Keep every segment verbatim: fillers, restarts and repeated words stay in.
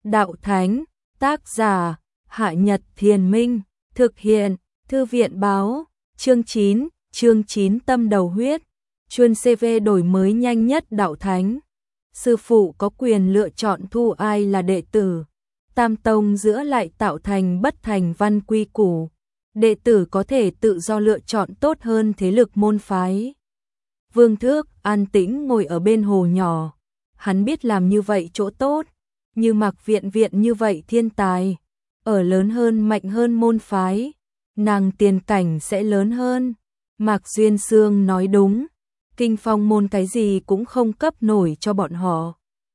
Đạo Thánh, tác giả, Hạ Nhật Thiền Minh, thực hiện, Thư viện báo, chương chín, chương chín tâm đầu huyết, chuyên xê vê đổi mới nhanh nhất Đạo Thánh. Sư phụ có quyền lựa chọn thu ai là đệ tử. Tam tông giữa lại tạo thành bất thành văn quy củ. Đệ tử có thể tự do lựa chọn tốt hơn thế lực môn phái. Vương Thước an tĩnh ngồi ở bên hồ nhỏ. Hắn biết làm như vậy chỗ tốt, như Mạc Viện Viện như vậy thiên tài, ở lớn hơn mạnh hơn môn phái, nàng tiền cảnh sẽ lớn hơn. Mạc Duyên Sương nói đúng, Kinh Phong môn cái gì cũng không cấp nổi cho bọn họ.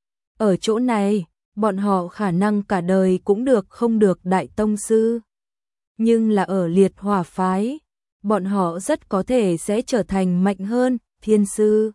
Ở chỗ này, bọn họ khả năng cả đời cũng được không được đại tông sư. Nhưng là ở liệt hỏa phái, bọn họ rất có thể sẽ trở thành mạnh hơn thiên sư.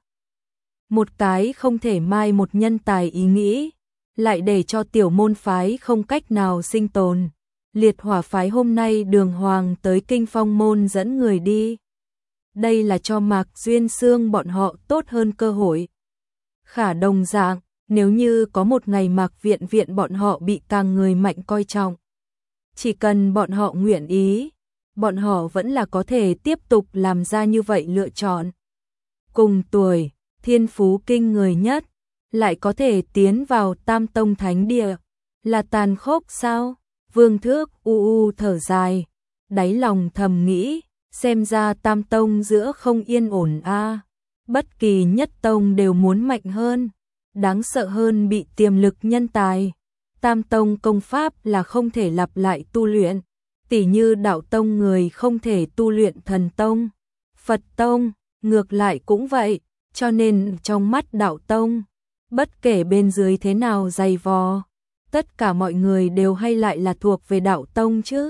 Một cái không thể mai một nhân tài ý nghĩ, lại để cho tiểu môn phái không cách nào sinh tồn. Liệt hỏa phái hôm nay đường hoàng tới Kinh Phong môn dẫn người đi. Đây là cho Mạc Duyên Sương bọn họ tốt hơn cơ hội. Khả đồng dạng, nếu như có một ngày Mạc Viện Viện bọn họ bị càng người mạnh coi trọng, chỉ cần bọn họ nguyện ý, bọn họ vẫn là có thể tiếp tục làm ra như vậy lựa chọn. Cùng tuổi, thiên phú kinh người nhất, lại có thể tiến vào Tam Tông Thánh Địa, là tàn khốc sao? Vương Thước u u thở dài, đáy lòng thầm nghĩ, xem ra Tam Tông giữa không yên ổn a. Bất kỳ nhất tông đều muốn mạnh hơn, đáng sợ hơn bị tiềm lực nhân tài. Tam Tông công pháp là không thể lặp lại tu luyện, tỉ như Đạo Tông người không thể tu luyện Thần Tông, Phật Tông, ngược lại cũng vậy, cho nên trong mắt Đạo Tông, bất kể bên dưới thế nào dày vò, tất cả mọi người đều hay lại là thuộc về Đạo Tông chứ.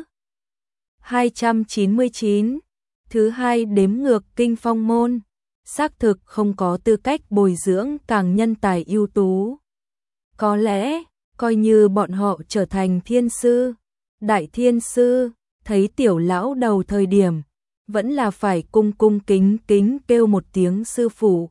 hai trăm chín mươi chín, thứ hai đếm ngược Kinh Phong môn, xác thực không có tư cách bồi dưỡng càng nhân tài ưu tú. Có lẽ, coi như bọn họ trở thành thiên sư, đại thiên sư, thấy tiểu lão đầu thời điểm, vẫn là phải cung cung kính kính kêu một tiếng sư phụ.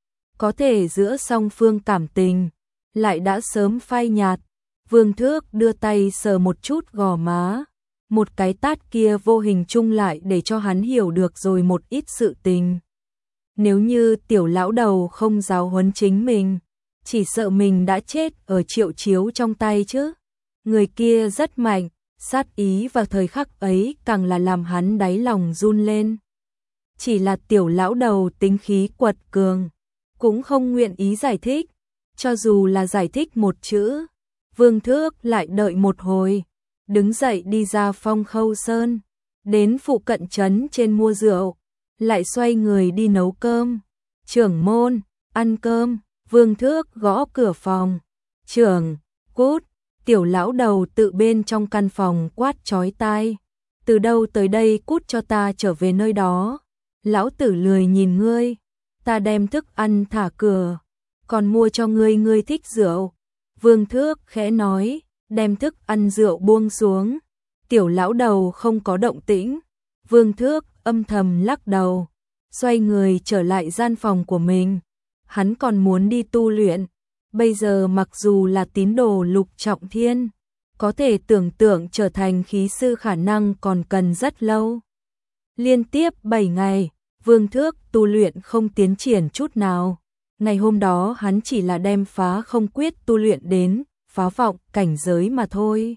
Có thể giữa song phương cảm tình, lại đã sớm phai nhạt. Vương Thước đưa tay sờ một chút gò má, một cái tát kia vô hình chung lại để cho hắn hiểu được rồi một ít sự tình. Nếu như tiểu lão đầu không giáo huấn chính mình, chỉ sợ mình đã chết ở Triệu Chiếu trong tay chứ. Người kia rất mạnh, sát ý vào thời khắc ấy càng là làm hắn đáy lòng run lên. Chỉ là tiểu lão đầu tính khí quật cường, cũng không nguyện ý giải thích, cho dù là giải thích một chữ. Vương Thước lại đợi một hồi, đứng dậy đi ra Phong Khâu Sơn, đến phụ cận trấn trên mua rượu, lại xoay người đi nấu cơm. Trưởng môn, ăn cơm. Vương Thước gõ cửa phòng. Trưởng, cút. Tiểu lão đầu tự bên trong căn phòng quát chói tai. Từ đâu tới đây, cút cho ta trở về nơi đó. Lão tử lười nhìn ngươi, ta đem thức ăn thả cửa, còn mua cho ngươi ngươi thích rượu. Vương Thước khẽ nói, đem thức ăn rượu buông xuống. Tiểu lão đầu không có động tĩnh. Vương Thước âm thầm lắc đầu, xoay người trở lại gian phòng của mình. Hắn còn muốn đi tu luyện. Bây giờ mặc dù là tín đồ Lục Trọng Thiên, có thể tưởng tượng trở thành khí sư khả năng còn cần rất lâu. Liên tiếp bảy ngày, Vương Thước tu luyện không tiến triển chút nào. Ngày hôm đó hắn chỉ là đem phá không quyết tu luyện đến phá vọng cảnh giới mà thôi.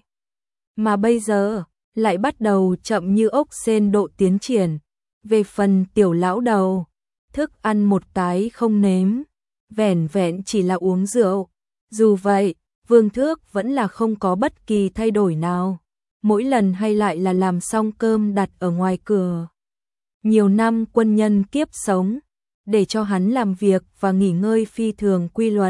Mà bây giờ, lại bắt đầu chậm như ốc sên độ tiến triển. Về phần tiểu lão đầu, thức ăn một cái không nếm, vẻn vẹn chỉ là uống rượu. Dù vậy, Vương Thước vẫn là không có bất kỳ thay đổi nào. Mỗi lần hay lại là làm xong cơm đặt ở ngoài cửa. Nhiều năm quân nhân kiếp sống, để cho hắn làm việc và nghỉ ngơi phi thường quy luật.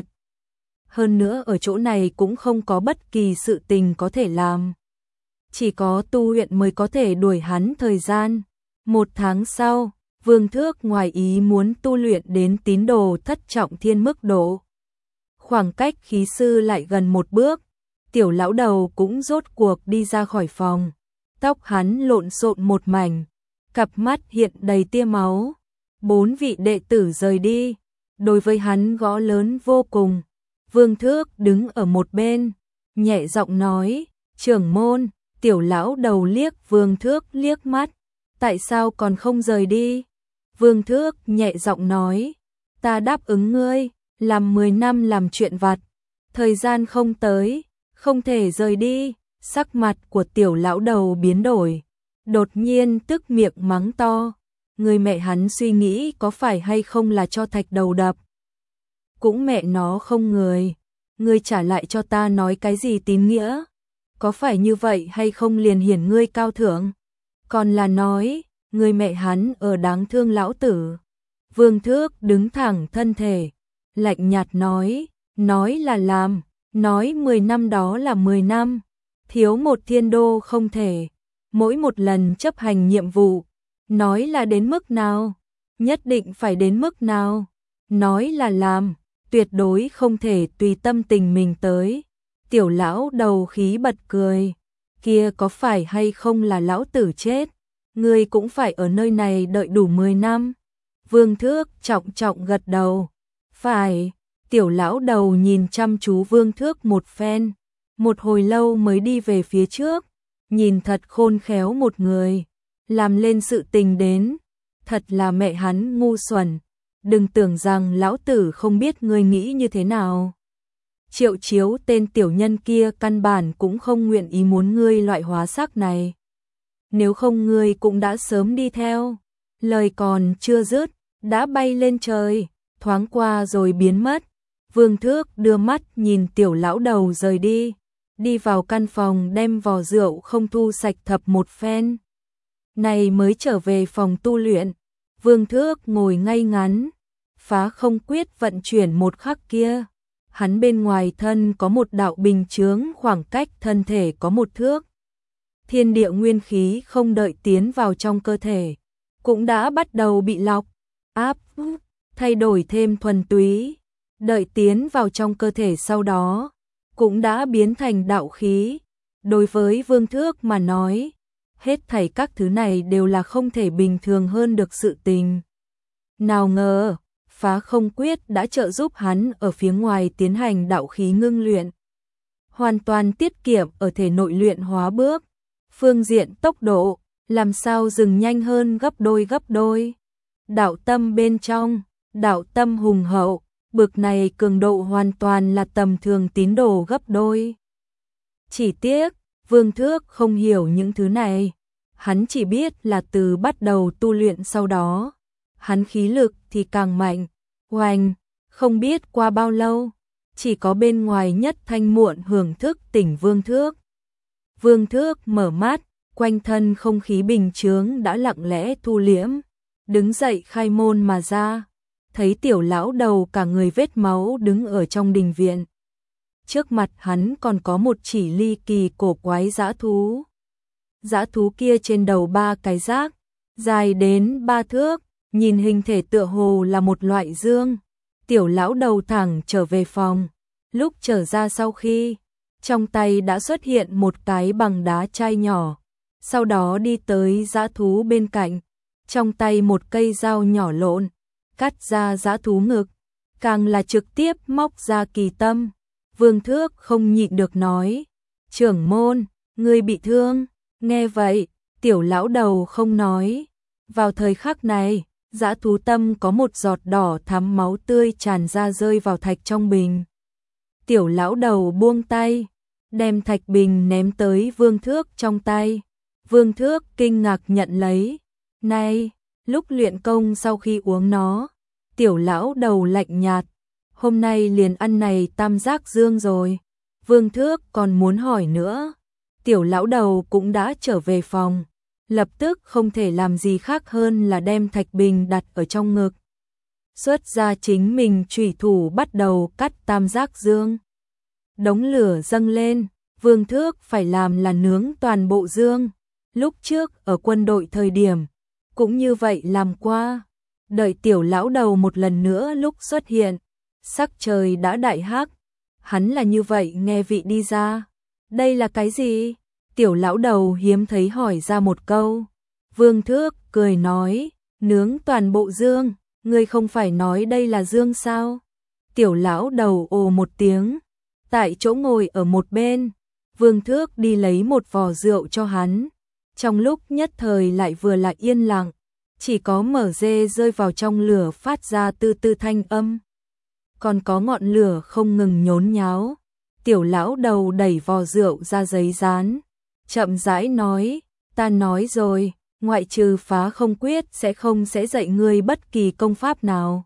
Hơn nữa ở chỗ này cũng không có bất kỳ sự tình có thể làm. Chỉ có tu luyện mới có thể đuổi hắn thời gian. Một tháng sau, Vương Thước ngoài ý muốn tu luyện đến tín đồ thất trọng thiên mức độ. Khoảng cách khí sư lại gần một bước, tiểu lão đầu cũng rốt cuộc đi ra khỏi phòng. Tóc hắn lộn xộn một mảnh, cặp mắt hiện đầy tia máu. Bốn vị đệ tử rời đi, đối với hắn gõ lớn vô cùng. Vương Thước đứng ở một bên, nhẹ giọng nói, trưởng môn. Tiểu lão đầu liếc Vương Thước liếc mắt, tại sao còn không rời đi? Vương Thước nhẹ giọng nói, ta đáp ứng ngươi, làm mười năm làm chuyện vặt, thời gian không tới, không thể rời đi. Sắc mặt của tiểu lão đầu biến đổi, đột nhiên tức miệng mắng to, người mẹ hắn suy nghĩ có phải hay không là cho thạch đầu đập. Cũng mẹ nó không người, ngươi trả lại cho ta nói cái gì tín nghĩa, có phải như vậy hay không liền hiển ngươi cao thượng, còn là nói, người mẹ hắn ở đáng thương lão tử. Vương Thước đứng thẳng thân thể, lạnh nhạt nói, nói là làm, nói mười năm đó là mười năm, thiếu một thiên đô không thể, mỗi một lần chấp hành nhiệm vụ, nói là đến mức nào, nhất định phải đến mức nào, nói là làm, tuyệt đối không thể tùy tâm tình mình tới. Tiểu lão đầu khí bật cười, kia có phải hay không là lão tử chết, ngươi cũng phải ở nơi này đợi đủ mười năm. Vương Thước trọng trọng gật đầu, phải. Tiểu lão đầu nhìn chăm chú Vương Thước một phen, một hồi lâu mới đi về phía trước, nhìn thật khôn khéo một người, làm lên sự tình đến, thật là mẹ hắn ngu xuẩn, đừng tưởng rằng lão tử không biết ngươi nghĩ như thế nào. Triệu Chiếu tên tiểu nhân kia căn bản cũng không nguyện ý muốn ngươi loại hóa xác này. Nếu không ngươi cũng đã sớm đi theo. Lời còn chưa dứt, đã bay lên trời, thoáng qua rồi biến mất. Vương Thước đưa mắt nhìn tiểu lão đầu rời đi, đi vào căn phòng đem vò rượu không thu sạch thập một phen. Này mới trở về phòng tu luyện, Vương Thước ngồi ngay ngắn, phá không quyết vận chuyển một khắc kia. Hắn bên ngoài thân có một đạo bình chướng khoảng cách thân thể có một thước. Thiên địa nguyên khí không đợi tiến vào trong cơ thể, cũng đã bắt đầu bị lọc, áp, thay đổi thêm thuần túy. Đợi tiến vào trong cơ thể sau đó, cũng đã biến thành đạo khí. Đối với Vương Thước mà nói, hết thảy các thứ này đều là không thể bình thường hơn được sự tình. Nào ngờ, phá không quyết đã trợ giúp hắn ở phía ngoài tiến hành đạo khí ngưng luyện. Hoàn toàn tiết kiệm ở thể nội luyện hóa bước. Phương diện tốc độ, làm sao dừng nhanh hơn gấp đôi gấp đôi. Đạo tâm bên trong, đạo tâm hùng hậu, bực này cường độ hoàn toàn là tầm thường tín đồ gấp đôi. Chỉ tiếc, Vương Thước không hiểu những thứ này. Hắn chỉ biết là từ bắt đầu tu luyện sau đó, hắn khí lực thì càng mạnh. Oanh, không biết qua bao lâu, chỉ có bên ngoài Nhất Thanh muộn hưởng thức tỉnh Vương Thước. Vương Thước mở mắt, quanh thân không khí bình chướng đã lặng lẽ thu liễm, đứng dậy khai môn mà ra, thấy tiểu lão đầu cả người vết máu đứng ở trong đình viện. Trước mặt hắn còn có một chỉ ly kỳ cổ quái dã thú. Dã thú kia trên đầu ba cái rác, dài đến ba thước, nhìn hình thể tựa hồ là một loại dương. Tiểu lão đầu thẳng trở về phòng, lúc trở ra sau khi, trong tay đã xuất hiện một cái bằng đá chai nhỏ, sau đó đi tới dã thú bên cạnh, trong tay một cây dao nhỏ lộn, cắt ra dã thú ngực, càng là trực tiếp móc ra kỳ tâm. Vương Thước không nhịn được nói, trưởng môn, ngươi bị thương. Nghe vậy, tiểu lão đầu không nói. Vào thời khắc này, dã thú tâm có một giọt đỏ thắm máu tươi tràn ra rơi vào thạch trong bình. Tiểu lão đầu buông tay, đem thạch bình ném tới Vương Thước trong tay. Vương Thước kinh ngạc nhận lấy. Này, lúc luyện công sau khi uống nó, tiểu lão đầu lạnh nhạt, hôm nay liền ăn này tam giác dương rồi. Vương Thước còn muốn hỏi nữa, tiểu lão đầu cũng đã trở về phòng, lập tức không thể làm gì khác hơn là đem thạch bình đặt ở trong ngực. Xuất ra chính mình chủy thủ bắt đầu cắt tam giác dương. Đống lửa dâng lên, Vương Thước phải làm là nướng toàn bộ dương. Lúc trước ở quân đội thời điểm, cũng như vậy làm qua. Đợi tiểu lão đầu một lần nữa lúc xuất hiện, sắc trời đã đại hắc. Hắn là như vậy nghe vị đi ra. Đây là cái gì? Tiểu lão đầu hiếm thấy hỏi ra một câu. Vương Thước cười nói, nướng toàn bộ dương, ngươi không phải nói đây là dương sao? Tiểu lão đầu ồ một tiếng, tại chỗ ngồi ở một bên. Vương Thước đi lấy một vò rượu cho hắn. Trong lúc nhất thời lại vừa là yên lặng, chỉ có mở dê rơi vào trong lửa phát ra tư tư thanh âm. Còn có ngọn lửa không ngừng nhốn nháo. Tiểu lão đầu đẩy vò rượu ra giấy dán, chậm rãi nói, ta nói rồi, ngoại trừ phá không quyết sẽ không sẽ dạy ngươi bất kỳ công pháp nào.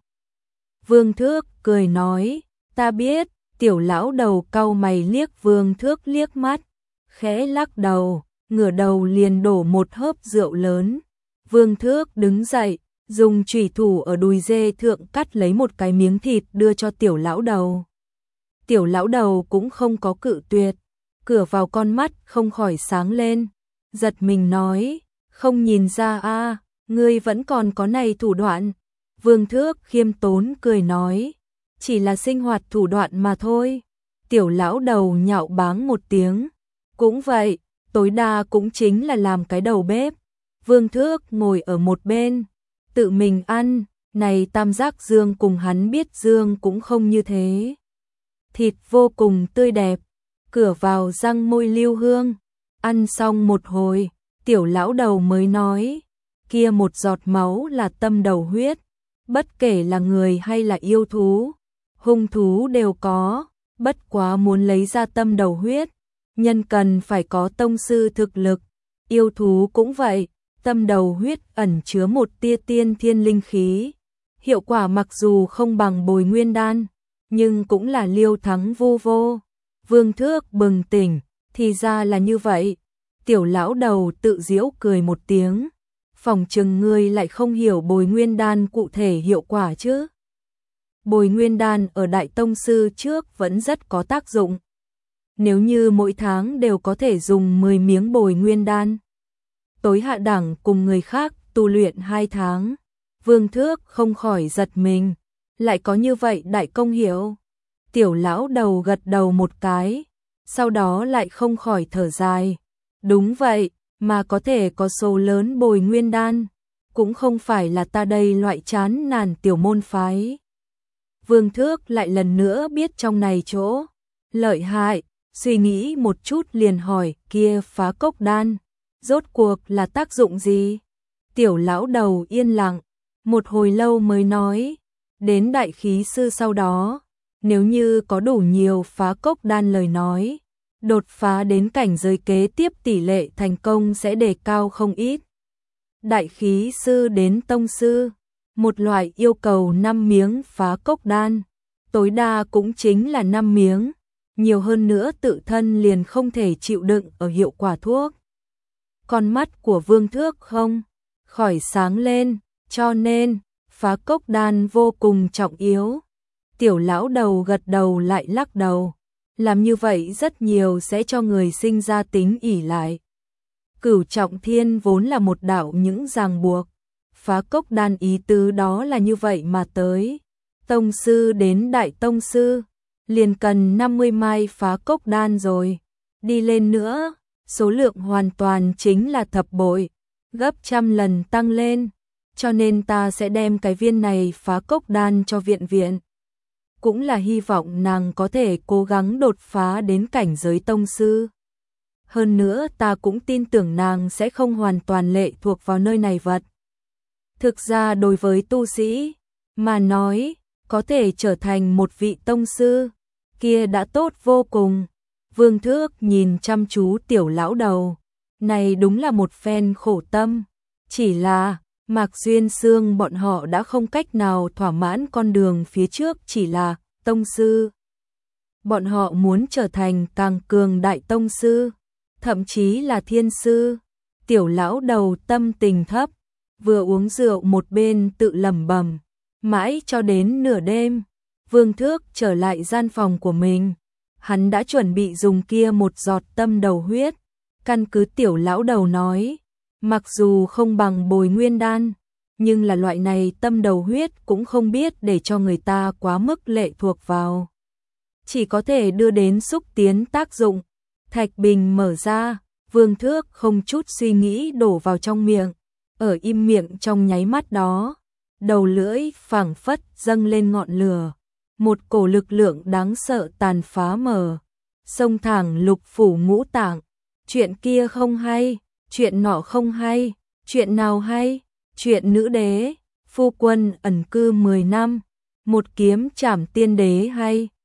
Vương Thước cười nói, ta biết. Tiểu lão đầu cau mày liếc Vương Thước liếc mắt, khẽ lắc đầu, ngửa đầu liền đổ một hớp rượu lớn. Vương Thước đứng dậy, dùng chủy thủ ở đùi dê thượng cắt lấy một cái miếng thịt đưa cho tiểu lão đầu. Tiểu lão đầu cũng không có cự tuyệt, cửa vào con mắt không khỏi sáng lên, giật mình nói, không nhìn ra a, ngươi vẫn còn có này thủ đoạn. Vương Thước khiêm tốn cười nói, chỉ là sinh hoạt thủ đoạn mà thôi. Tiểu lão đầu nhạo báng một tiếng, cũng vậy, tối đa cũng chính là làm cái đầu bếp. Vương Thước ngồi ở một bên, tự mình ăn, này tam giác dương cùng hắn biết dương cũng không như thế. Thịt vô cùng tươi đẹp, cửa vào răng môi lưu hương. Ăn xong một hồi, tiểu lão đầu mới nói, kia một giọt máu là tâm đầu huyết, bất kể là người hay là yêu thú, hung thú đều có, bất quá muốn lấy ra tâm đầu huyết, nhân cần phải có tông sư thực lực, yêu thú cũng vậy, tâm đầu huyết ẩn chứa một tia tiên thiên linh khí, hiệu quả mặc dù không bằng Bồi Nguyên đan, nhưng cũng là liêu thắng vô vô. Vương Thước bừng tỉnh, thì ra là như vậy. Tiểu lão đầu tự giễu cười một tiếng, phỏng chừng ngươi lại không hiểu Bồi Nguyên đan cụ thể hiệu quả chứ. Bồi Nguyên đan ở Đại Tông Sư trước vẫn rất có tác dụng. Nếu như mỗi tháng đều có thể dùng mười miếng Bồi Nguyên đan, tối hạ đẳng cùng người khác tu luyện hai tháng, Vương Thước không khỏi giật mình, lại có như vậy đại công hiệu. Tiểu lão đầu gật đầu một cái, sau đó lại không khỏi thở dài. Đúng vậy, mà có thể có số lớn Bồi Nguyên đan, cũng không phải là ta đây loại chán nản tiểu môn phái. Vương Thước lại lần nữa biết trong này chỗ lợi hại, suy nghĩ một chút liền hỏi, kia phá cốc đan, rốt cuộc là tác dụng gì? Tiểu lão đầu yên lặng, một hồi lâu mới nói, đến đại khí sư sau đó, nếu như có đủ nhiều phá cốc đan lời nói, đột phá đến cảnh giới kế tiếp tỷ lệ thành công sẽ đề cao không ít. Đại khí sư đến tông sư, một loại yêu cầu năm miếng phá cốc đan, tối đa cũng chính là năm miếng, nhiều hơn nữa tự thân liền không thể chịu đựng ở hiệu quả thuốc. Con mắt của Vương Thước không khỏi sáng lên, cho nên phá cốc đan vô cùng trọng yếu. Tiểu lão đầu gật đầu lại lắc đầu, làm như vậy rất nhiều sẽ cho người sinh ra tính ỷ lại. Cửu trọng thiên vốn là một đạo những ràng buộc, phá cốc đan ý tứ đó là như vậy mà tới. Tông sư đến đại tông sư, liền cần năm mươi mai phá cốc đan rồi. Đi lên nữa, số lượng hoàn toàn chính là thập bội, gấp trăm lần tăng lên. Cho nên ta sẽ đem cái viên này phá cốc đan cho viện viện. Cũng là hy vọng nàng có thể cố gắng đột phá đến cảnh giới tông sư. Hơn nữa ta cũng tin tưởng nàng sẽ không hoàn toàn lệ thuộc vào nơi này vật. Thực ra đối với tu sĩ mà nói, có thể trở thành một vị tông sư, kia đã tốt vô cùng. Vương Thước nhìn chăm chú tiểu lão đầu, này đúng là một phen khổ tâm. Chỉ là Mạc Duyên Xương bọn họ đã không cách nào thỏa mãn con đường phía trước chỉ là tông sư. Bọn họ muốn trở thành càng cường đại tông sư, thậm chí là thiên sư. Tiểu lão đầu tâm tình thấp, vừa uống rượu một bên tự lẩm bẩm, mãi cho đến nửa đêm, Vương Thước trở lại gian phòng của mình. Hắn đã chuẩn bị dùng kia một giọt tâm đầu huyết, căn cứ tiểu lão đầu nói, mặc dù không bằng Bồi Nguyên đan, nhưng là loại này tâm đầu huyết cũng không biết để cho người ta quá mức lệ thuộc vào. Chỉ có thể đưa đến xúc tiến tác dụng. Thạch bình mở ra, Vương Thước không chút suy nghĩ đổ vào trong miệng. Ở im miệng trong nháy mắt đó, đầu lưỡi phảng phất dâng lên ngọn lửa. một cổ lực lượng đáng sợ tàn phá mở, xông thẳng lục phủ ngũ tạng. Chuyện kia không hay, chuyện nọ không hay, chuyện nào hay? Chuyện nữ đế, phu quân ẩn cư mười năm, một kiếm trảm tiên đế hay.